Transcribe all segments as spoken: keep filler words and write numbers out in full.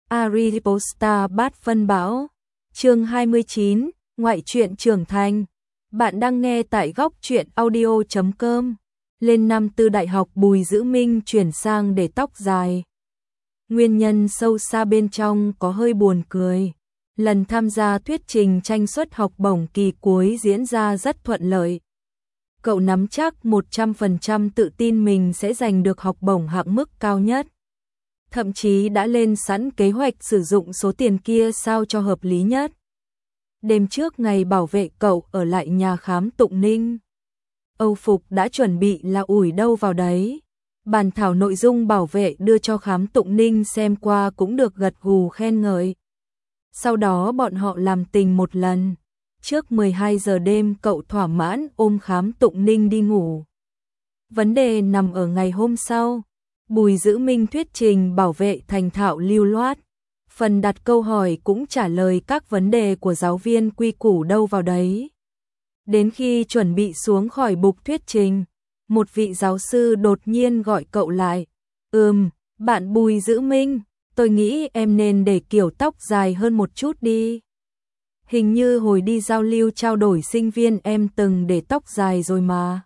Ariposta bát phân bão. Chương hai mươi chín, ngoại truyện trưởng thành. Bạn đang nghe tại góc truyện audio chấm com. Lên năm tư đại học, Bùi Dữ Minh chuyển sang để tóc dài. Nguyên nhân sâu xa bên trong có hơi buồn cười. Lần tham gia thuyết trình tranh suất học bổng kỳ cuối diễn ra rất thuận lợi. Cậu nắm chắc một trăm phần trăm tự tin mình sẽ giành được học bổng hạng mức cao nhất. Thậm chí đã lên sẵn kế hoạch sử dụng số tiền kia sao cho hợp lý nhất. Đêm trước ngày bảo vệ cậu ở lại nhà khám Tụng Ninh. Âu phục đã chuẩn bị là ủi đâu vào đấy. Bản thảo nội dung bảo vệ đưa cho khám Tụng Ninh xem qua cũng được gật gù khen ngợi. Sau đó bọn họ làm tình một lần. Trước mười hai giờ đêm cậu thỏa mãn ôm khám Tụng Ninh đi ngủ. Vấn đề nằm ở ngày hôm sau. Bùi Dữ Minh thuyết trình bảo vệ thành thạo lưu loát. Phần đặt câu hỏi cũng trả lời các vấn đề của giáo viên quy củ đâu vào đấy. Đến khi chuẩn bị xuống khỏi bục thuyết trình, một vị giáo sư đột nhiên gọi cậu lại. Ừm, bạn Bùi Dữ Minh, tôi nghĩ em nên để kiểu tóc dài hơn một chút đi. Hình như hồi đi giao lưu trao đổi sinh viên em từng để tóc dài rồi mà.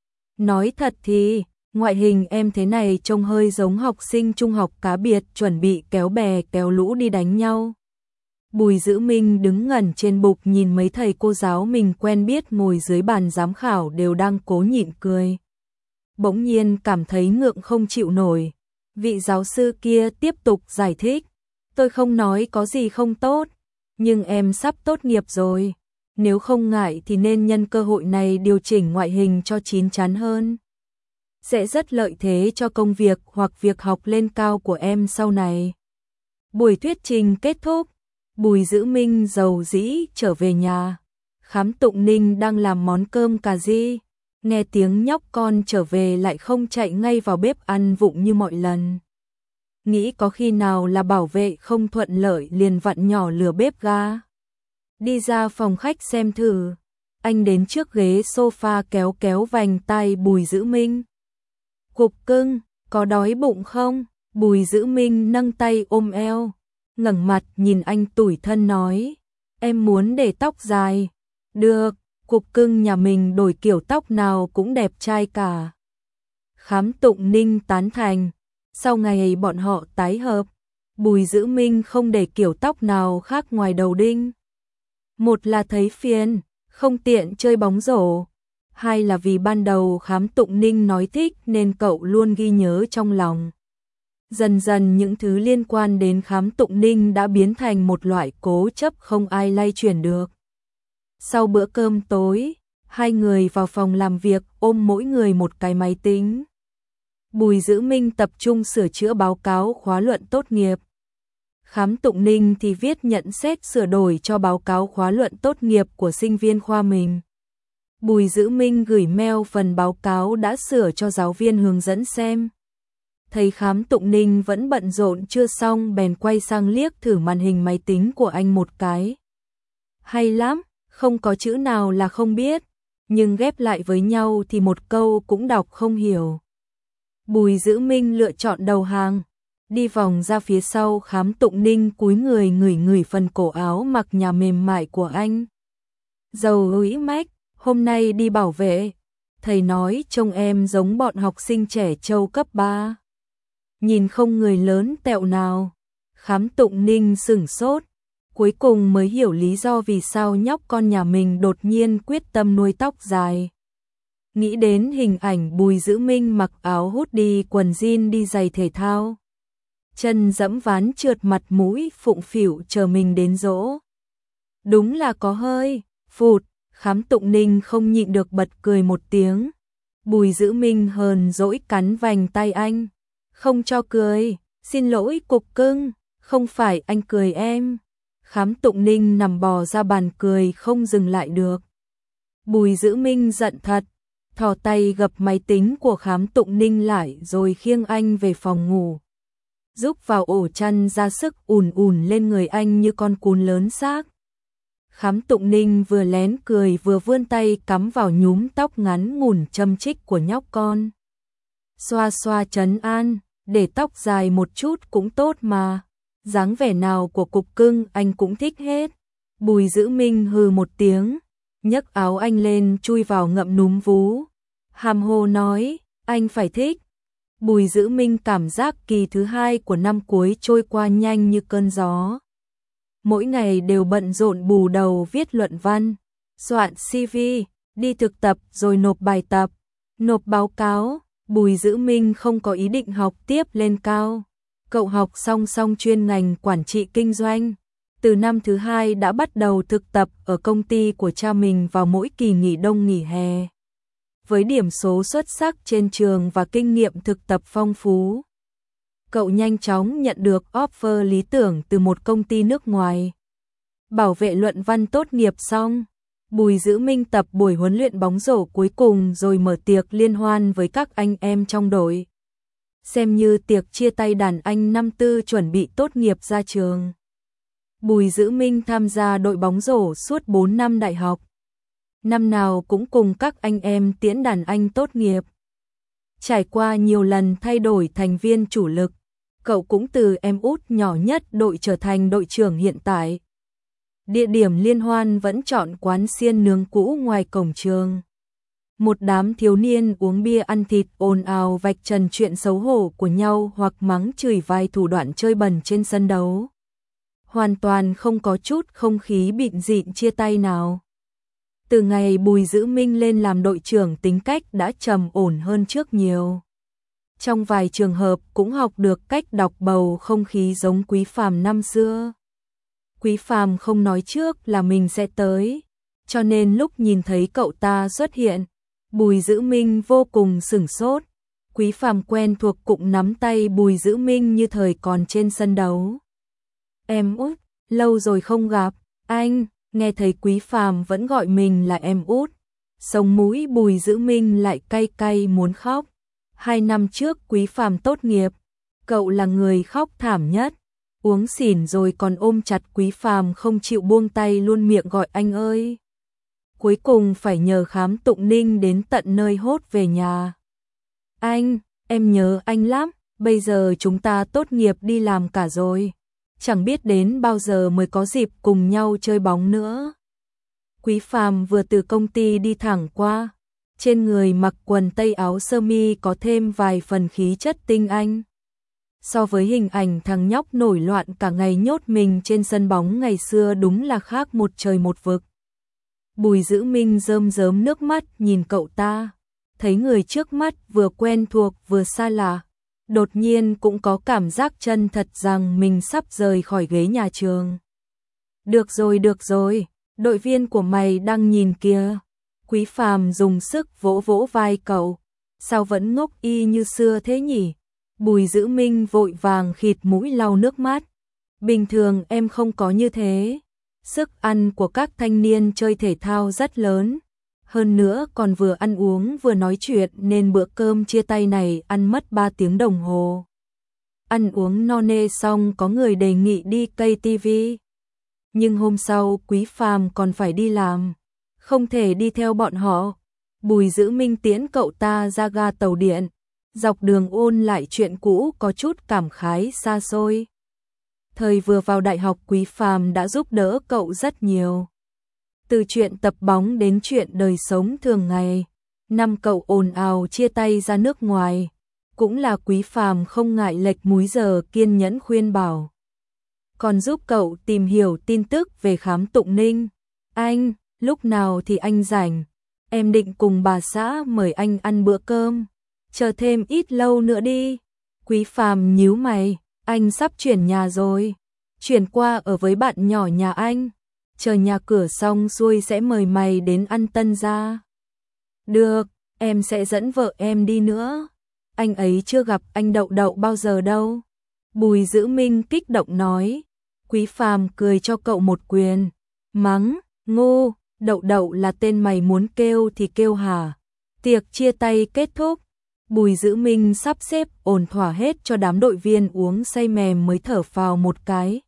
Nói thật thì, ngoại hình em thế này trông hơi giống học sinh trung học cá biệt chuẩn bị kéo bè kéo lũ đi đánh nhau. Bùi Dữ Minh đứng ngẩn trên bục nhìn mấy thầy cô giáo mình quen biết ngồi dưới bàn giám khảo đều đang cố nhịn cười. Bỗng nhiên cảm thấy ngượng không chịu nổi. Vị giáo sư kia tiếp tục giải thích. Tôi không nói có gì không tốt, nhưng em sắp tốt nghiệp rồi. Nếu không ngại thì nên nhân cơ hội này điều chỉnh ngoại hình cho chín chắn hơn. Sẽ rất lợi thế cho công việc hoặc việc học lên cao của em sau này. Buổi thuyết trình kết thúc, Bùi Dữ Minh rầu rĩ trở về nhà. Khám Tụng Ninh đang làm món cơm cà ri, nghe tiếng nhóc con trở về lại không chạy ngay vào bếp ăn vụng như mọi lần. Nghĩ có khi nào là bảo vệ không thuận lợi liền vặn nhỏ lửa bếp ga. Đi ra phòng khách xem thử, anh đến trước ghế sofa kéo kéo vành tay Bùi Dữ Minh. Cục cưng, có đói bụng không? Bùi Dữ Minh nâng tay ôm eo, ngẩng mặt nhìn anh tủi thân nói. Em muốn để tóc dài. Được, cục cưng nhà mình đổi kiểu tóc nào cũng đẹp trai cả. Khám Tụng Ninh tán thành. Sau ngày bọn họ tái hợp, Bùi Dữ Minh không để kiểu tóc nào khác ngoài đầu đinh. Một là thấy phiền, không tiện chơi bóng rổ. Hai là vì ban đầu Khám Tụng Ninh nói thích nên cậu luôn ghi nhớ trong lòng. Dần dần những thứ liên quan đến Khám Tụng Ninh đã biến thành một loại cố chấp không ai lay chuyển được. Sau bữa cơm tối, hai người vào phòng làm việc ôm mỗi người một cái máy tính. Bùi Dữ Minh tập trung sửa chữa báo cáo khóa luận tốt nghiệp. Khám Tụng Ninh thì viết nhận xét sửa đổi cho báo cáo khóa luận tốt nghiệp của sinh viên khoa mình. Bùi Dữ Minh gửi mail phần báo cáo đã sửa cho giáo viên hướng dẫn xem. Thấy Khám Tụng Ninh vẫn bận rộn chưa xong bèn quay sang liếc thử màn hình máy tính của anh một cái. Hay lắm, không có chữ nào là không biết, nhưng ghép lại với nhau thì một câu cũng đọc không hiểu. Bùi Dữ Minh lựa chọn đầu hàng, đi vòng ra phía sau Khám Tụng Ninh cúi người ngửi ngửi phần cổ áo mặc nhà mềm mại của anh. Dầu ủi mách, hôm nay đi bảo vệ, thầy nói trông em giống bọn học sinh trẻ trâu cấp ba. Nhìn không người lớn tẹo nào. Khám Tụng Ninh sửng sốt, cuối cùng mới hiểu lý do vì sao nhóc con nhà mình đột nhiên quyết tâm nuôi tóc dài. Nghĩ đến hình ảnh Bùi Dữ Minh mặc áo hoodie quần jean đi giày thể thao. Chân dẫm ván trượt mặt mũi phụng phịu chờ mình đến dỗ. Đúng là có hơi, phụt, Khám Tụng Ninh không nhịn được bật cười một tiếng. Bùi Dữ Minh hờn dỗi cắn vành tay anh. Không cho cười, xin lỗi cục cưng, không phải anh cười em. Khám Tụng Ninh nằm bò ra bàn cười không dừng lại được. Bùi Dữ Minh giận thật, thò tay gập máy tính của Khám Tụng Ninh lại rồi khiêng anh về phòng ngủ. Giúp vào ổ chăn ra sức ùn ùn lên người anh như con cún lớn xác. Khám Tụng Ninh vừa lén cười vừa vươn tay cắm vào nhúm tóc ngắn ngủn châm chích của nhóc con. Xoa xoa trấn an, để tóc dài một chút cũng tốt mà. dáng vẻ nào của cục cưng anh cũng thích hết. Bùi Dữ Minh hừ một tiếng, nhấc áo anh lên chui vào ngậm núm vú. Hàm hồ nói, anh phải thích. Bùi Dữ Minh cảm giác kỳ thứ hai của năm cuối trôi qua nhanh như cơn gió. Mỗi ngày đều bận rộn bù đầu viết luận văn, soạn xê vê, đi thực tập rồi nộp bài tập, nộp báo cáo. Bùi Dữ Minh không có ý định học tiếp lên cao. Cậu học song song chuyên ngành quản trị kinh doanh. Từ năm thứ hai đã bắt đầu thực tập ở công ty của cha mình vào mỗi kỳ nghỉ đông nghỉ hè. Với điểm số xuất sắc trên trường và kinh nghiệm thực tập phong phú, cậu nhanh chóng nhận được offer lý tưởng từ một công ty nước ngoài. Bảo vệ luận văn tốt nghiệp xong, Bùi Dữ Minh tập buổi huấn luyện bóng rổ cuối cùng rồi mở tiệc liên hoan với các anh em trong đội. Xem như tiệc chia tay đàn anh năm tư chuẩn bị tốt nghiệp ra trường. Bùi Dữ Minh tham gia đội bóng rổ suốt bốn năm đại học. Năm nào cũng cùng các anh em tiễn đàn anh tốt nghiệp. Trải qua nhiều lần thay đổi thành viên chủ lực, cậu cũng từ em út nhỏ nhất đội trở thành đội trưởng hiện tại. Địa điểm liên hoan vẫn chọn quán xiên nướng cũ ngoài cổng trường. Một đám thiếu niên uống bia ăn thịt ồn ào vạch trần chuyện xấu hổ của nhau hoặc mắng chửi vài thủ đoạn chơi bẩn trên sân đấu. Hoàn toàn không có chút không khí bịn dịn chia tay nào. Từ ngày Bùi Dữ Minh lên làm đội trưởng tính cách đã trầm ổn hơn trước nhiều. Trong vài trường hợp cũng học được cách đọc bầu không khí giống Quý Phàm năm xưa. Quý Phàm không nói trước là mình sẽ tới, cho nên lúc nhìn thấy cậu ta xuất hiện, Bùi Dữ Minh vô cùng sửng sốt. Quý Phàm quen thuộc cũng nắm tay Bùi Dữ Minh như thời còn trên sân đấu. Em út, lâu rồi không gặp, anh. Nghe thấy Quý Phàm vẫn gọi mình là em út, sống mũi Bùi Dữ Minh lại cay cay muốn khóc. Hai năm trước Quý Phàm tốt nghiệp, cậu là người khóc thảm nhất, uống xỉn rồi còn ôm chặt Quý Phàm không chịu buông tay, luôn miệng gọi anh ơi. Cuối cùng phải nhờ Khám Tụng Ninh đến tận nơi hốt về nhà. Anh, em nhớ anh lắm, bây giờ chúng ta tốt nghiệp đi làm cả rồi. Chẳng biết đến bao giờ mới có dịp cùng nhau chơi bóng nữa. Quý Phàm vừa từ công ty đi thẳng qua, trên người mặc quần tây áo sơ mi có thêm vài phần khí chất tinh anh. So với hình ảnh thằng nhóc nổi loạn cả ngày nhốt mình trên sân bóng ngày xưa đúng là khác một trời một vực. Bùi Dữ Minh rơm rớm nước mắt nhìn cậu ta, thấy người trước mắt vừa quen thuộc vừa xa lạ. Đột nhiên cũng có cảm giác chân thật rằng mình sắp rời khỏi ghế nhà trường. Được rồi, được rồi, đội viên của mày đang nhìn kìa. Quý Phàm dùng sức vỗ vỗ vai cậu. Sao vẫn ngốc y như xưa thế nhỉ? Bùi Dữ Minh vội vàng khịt mũi lau nước mắt. Bình thường em không có như thế. Sức ăn của các thanh niên chơi thể thao rất lớn. Hơn nữa còn vừa ăn uống vừa nói chuyện nên bữa cơm chia tay này ăn mất ba tiếng đồng hồ. Ăn uống no nê xong có người đề nghị đi cây ti vi. Nhưng hôm sau Quý Phàm còn phải đi làm, không thể đi theo bọn họ. Bùi Dữ Minh tiễn cậu ta ra ga tàu điện, dọc đường ôn lại chuyện cũ có chút cảm khái xa xôi. Thời vừa vào đại học Quý Phàm đã giúp đỡ cậu rất nhiều. Từ chuyện tập bóng đến chuyện đời sống thường ngày, năm cậu ồn ào chia tay ra nước ngoài, cũng là Quý Phàm không ngại lệch múi giờ kiên nhẫn khuyên bảo. Còn giúp cậu tìm hiểu tin tức về Khám Tụng Ninh. Anh, lúc nào thì anh rảnh, em định cùng bà xã mời anh ăn bữa cơm, chờ thêm ít lâu nữa đi. Quý Phàm nhíu mày, anh sắp chuyển nhà rồi, chuyển qua ở với bạn nhỏ nhà anh. Chờ nhà cửa xong xuôi sẽ mời mày đến ăn tân gia. Được, em sẽ dẫn vợ em đi nữa. Anh ấy chưa gặp anh Đậu Đậu bao giờ đâu. Bùi Dữ Minh kích động nói. Quý Phàm cười cho cậu một quyền. Mắng, ngu, Đậu Đậu là tên mày muốn kêu thì kêu hả? Tiệc chia tay kết thúc. Bùi Dữ Minh sắp xếp ổn thỏa hết cho đám đội viên uống say mềm mới thở phào một cái.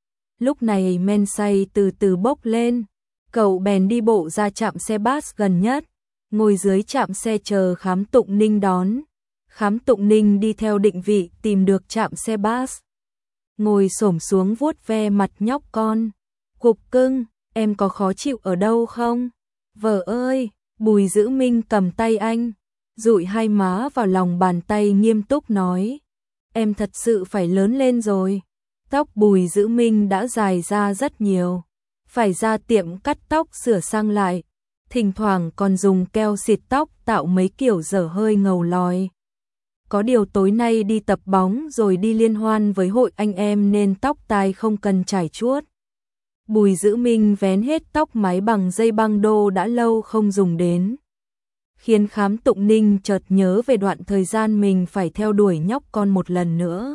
Lúc này men say từ từ bốc lên, cậu bèn đi bộ ra trạm xe bus gần nhất, ngồi dưới trạm xe chờ Khám Tụng Ninh đón. Khám Tụng Ninh đi theo định vị tìm được trạm xe bus. ngồi xổm xuống vuốt ve mặt nhóc con. Cục cưng, em có khó chịu ở đâu không? Vợ ơi, Bùi Dữ Minh cầm tay anh, dụi hai má vào lòng bàn tay nghiêm túc nói. Em thật sự phải lớn lên rồi. Tóc Bùi Dữ Minh đã dài ra rất nhiều. Phải ra tiệm cắt tóc sửa sang lại. Thỉnh thoảng còn dùng keo xịt tóc tạo mấy kiểu dở hơi ngầu lòi. Có điều tối nay đi tập bóng rồi đi liên hoan với hội anh em nên tóc tai không cần chải chuốt. Bùi Dữ Minh vén hết tóc mái bằng dây băng đô đã lâu không dùng đến. Khiến Khám Tụng Ninh chợt nhớ về đoạn thời gian mình phải theo đuổi nhóc con một lần nữa.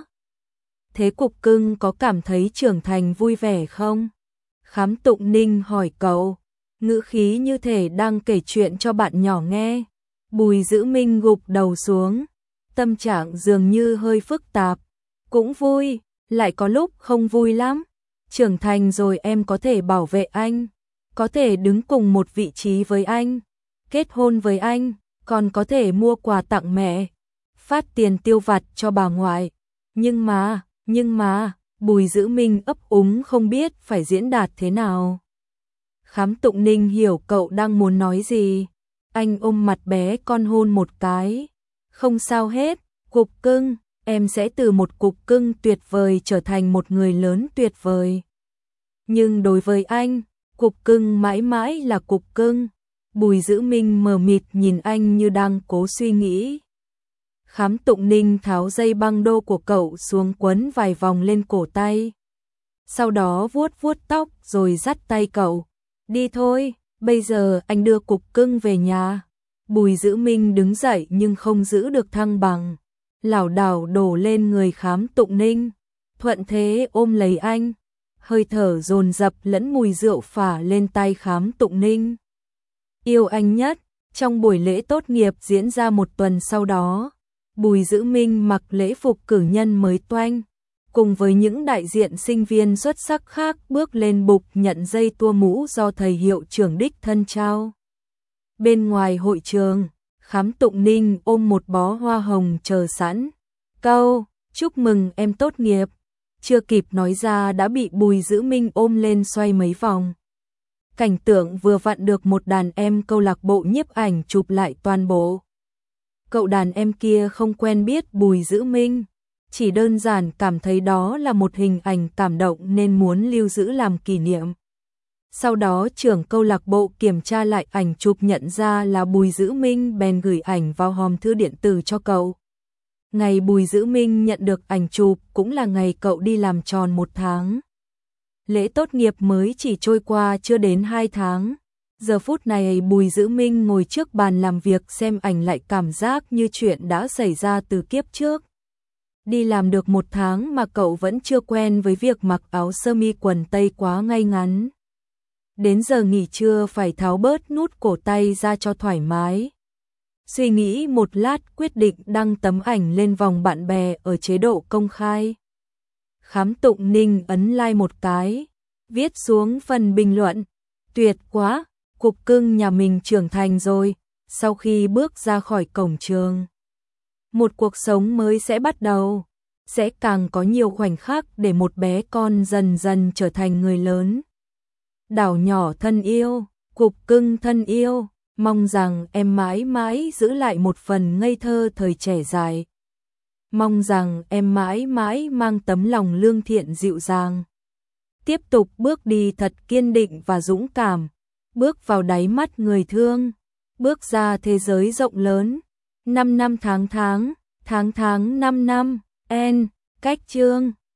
Thế Cục Cưng có cảm thấy trưởng thành vui vẻ không? Khám Tụng Ninh hỏi cậu, ngữ khí như thể đang kể chuyện cho bạn nhỏ nghe. Bùi Dữ Minh gục đầu xuống, tâm trạng dường như hơi phức tạp. Cũng vui, lại có lúc không vui lắm. Trưởng thành rồi em có thể bảo vệ anh, có thể đứng cùng một vị trí với anh, kết hôn với anh, còn có thể mua quà tặng mẹ, phát tiền tiêu vặt cho bà ngoại. Nhưng mà, nhưng mà, Bùi Dữ Minh ấp úng không biết phải diễn đạt thế nào. Khám Tụng Ninh hiểu cậu đang muốn nói gì. Anh ôm mặt bé con hôn một cái. Không sao hết, Cục Cưng, em sẽ từ một cục cưng tuyệt vời trở thành một người lớn tuyệt vời. Nhưng đối với anh, Cục Cưng mãi mãi là Cục Cưng. Bùi Dữ Minh mờ mịt nhìn anh như đang cố suy nghĩ. Khám Tụng Ninh tháo dây băng đô của cậu xuống quấn vài vòng lên cổ tay. Sau đó vuốt vuốt tóc rồi dắt tay cậu. Đi thôi, bây giờ anh đưa Cục Cưng về nhà. Bùi Dữ Minh đứng dậy nhưng không giữ được thăng bằng. Lảo đảo đổ lên người Khám Tụng Ninh. Thuận thế ôm lấy anh. Hơi thở dồn dập lẫn mùi rượu phả lên tay Khám Tụng Ninh. Yêu anh nhất. Trong buổi lễ tốt nghiệp diễn ra một tuần sau đó, Bùi Dữ Minh mặc lễ phục cử nhân mới toanh, cùng với những đại diện sinh viên xuất sắc khác bước lên bục nhận dây tua mũ do thầy hiệu trưởng đích thân trao. Bên ngoài hội trường, Khám Tụng Ninh ôm một bó hoa hồng chờ sẵn. Câu, chúc mừng em tốt nghiệp. Chưa kịp nói ra đã bị Bùi Dữ Minh ôm lên xoay mấy vòng. Cảnh tượng vừa vặn được một đàn em câu lạc bộ nhiếp ảnh chụp lại toàn bộ. Cậu đàn em kia không quen biết Bùi Dữ Minh, chỉ đơn giản cảm thấy đó là một hình ảnh cảm động nên muốn lưu giữ làm kỷ niệm. Sau đó trưởng câu lạc bộ kiểm tra lại ảnh chụp nhận ra là Bùi Dữ Minh bèn gửi ảnh vào hòm thư điện tử cho cậu. Ngày Bùi Dữ Minh nhận được ảnh chụp cũng là ngày cậu đi làm tròn một tháng. Lễ tốt nghiệp mới chỉ trôi qua chưa đến hai tháng. Giờ phút này Bùi Dữ Minh ngồi trước bàn làm việc xem ảnh lại cảm giác như chuyện đã xảy ra từ kiếp trước. Đi làm được một tháng mà cậu vẫn chưa quen với việc mặc áo sơ mi quần tây quá ngay ngắn. Đến giờ nghỉ trưa phải tháo bớt nút cổ tay ra cho thoải mái. Suy nghĩ một lát quyết định đăng tấm ảnh lên vòng bạn bè ở chế độ công khai. Khám Tụng Ninh ấn like một cái, viết xuống phần bình luận. Tuyệt quá, Cục Cưng nhà mình trưởng thành rồi, sau khi bước ra khỏi cổng trường. Một cuộc sống mới sẽ bắt đầu, sẽ càng có nhiều khoảnh khắc để một bé con dần dần trở thành người lớn. Đảo nhỏ thân yêu, Cục Cưng thân yêu, mong rằng em mãi mãi giữ lại một phần ngây thơ thời trẻ dài. Mong rằng em mãi mãi mang tấm lòng lương thiện dịu dàng. Tiếp tục bước đi thật kiên định và dũng cảm, bước vào đáy mắt người thương, bước ra thế giới rộng lớn. Năm năm tháng tháng, tháng tháng năm năm, en, cách chương.